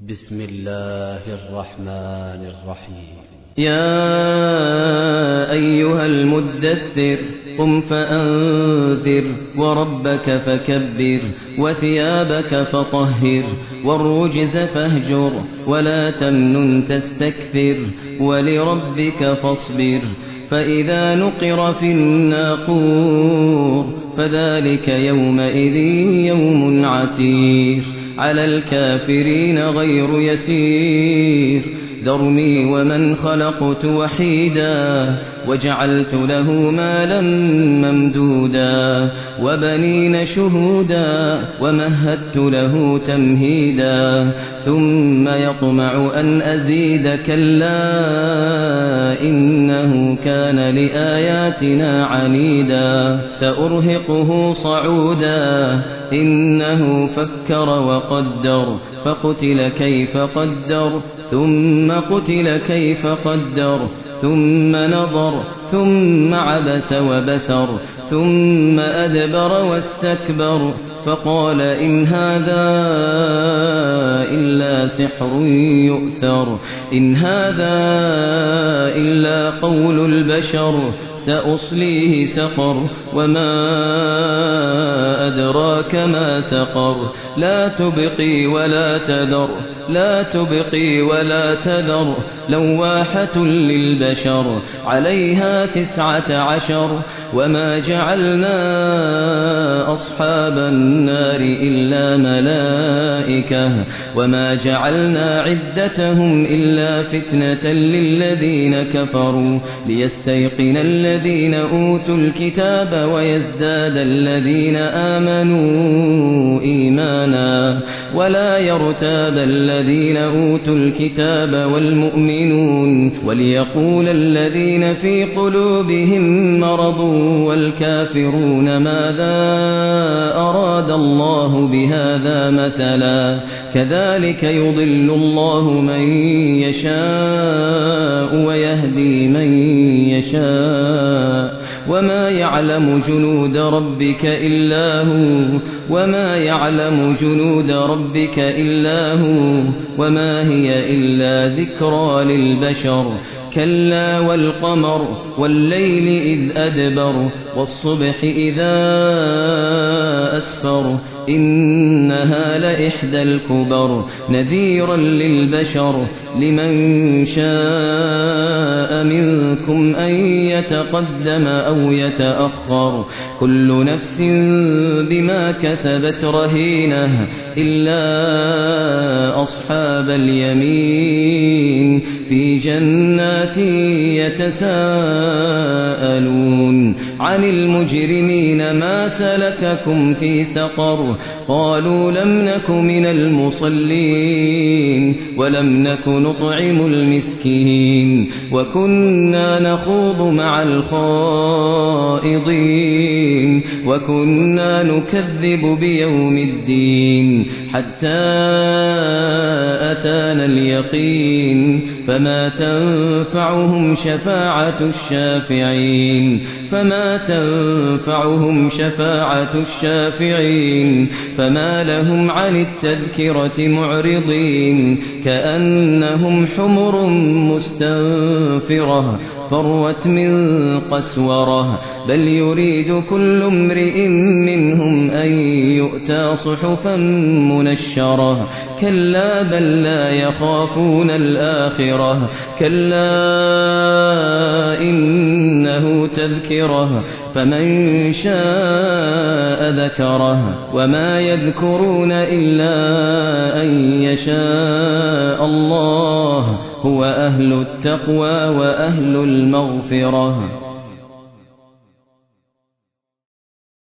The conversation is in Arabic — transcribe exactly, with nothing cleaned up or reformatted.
بسم الله الرحمن الرحيم. يا أيها المدثر قم فأنذر وربك فكبر وثيابك فطهر والرجز فاهجر ولا تمنن تستكثر ولربك فاصبر فإذا نقر في الناقور فذلك يومئذ يوم عسير على الكافرين غير يسير ذرني ومن خلقت وحيدا وجعلت له مالا ممدودا وبنين شهودا ومهدت له تمهيدا ثم يطمع أن أزيد كلا إنه كان لآياتنا عنيدا سأرهقه صعودا إنه فكر وقدر فقتل كيف قدر ثم قتل كيف قدر ثم نظر ثم عبس وبسر ثم أدبر واستكبر فقال إن هذا إلا سحر يؤثر إن هذا إلا قول البشر سأصليه سقر وما أدراك ما سقر لا تبقي ولا تذر لا تبقي ولا تذر لواحة للبشر عليها تسعة عشر وما جعلنا أصحاب النار إلا ملائكة وما جعلنا عدتهم إلا فتنة للذين كفروا ليستيقن الذين أوتوا الكتاب ويزداد الذين آمنوا إيمانا ولا يرتاب الذين أوتوا الكتاب والمؤمنون وليقول الذين في قلوبهم مرض والكافرون ماذا أراد الله بهذا مثلا كذلك يضل الله من يشاء ويهدي من يشاء وما يعلم جنود ربك إلا هو وما يعلم جنود ربك إلا هو وما هي إلا ذكرى للبشر كلا والقمر والليل إذ أدبر والصبح إذا أسفر إنها لإحدى الكبر نذيرا للبشر لمن شاء منكم أن يتقدم أو يتأخر كل نفس بما كسبت رهينة إلا أصحاب اليمين في جنات يتساءلون عن المجرمين ما سلككم في سقر قالوا لم نك من المصلين ولم نك نطعم المسكين وكنا نخوض مع الخائضين وكنا نكذب بيوم الدين حتى أتانا اليقين فما تنفعهم شفاعة الشافعين فما تنفعهم شفاعة الشافعين فما لهم عن التذكرة معرضين كأنهم حمر مستنفرة فروت من قسورة بل يريد كل امرئ منهم أن يؤتى صحفا منشرة كلا بل لا يخافون الآخرة كلا إنه تذكرة فمن شاء ذكره وما يذكرون إلا أن يشاء الله هو أهل التقوى وأهل المغفرة.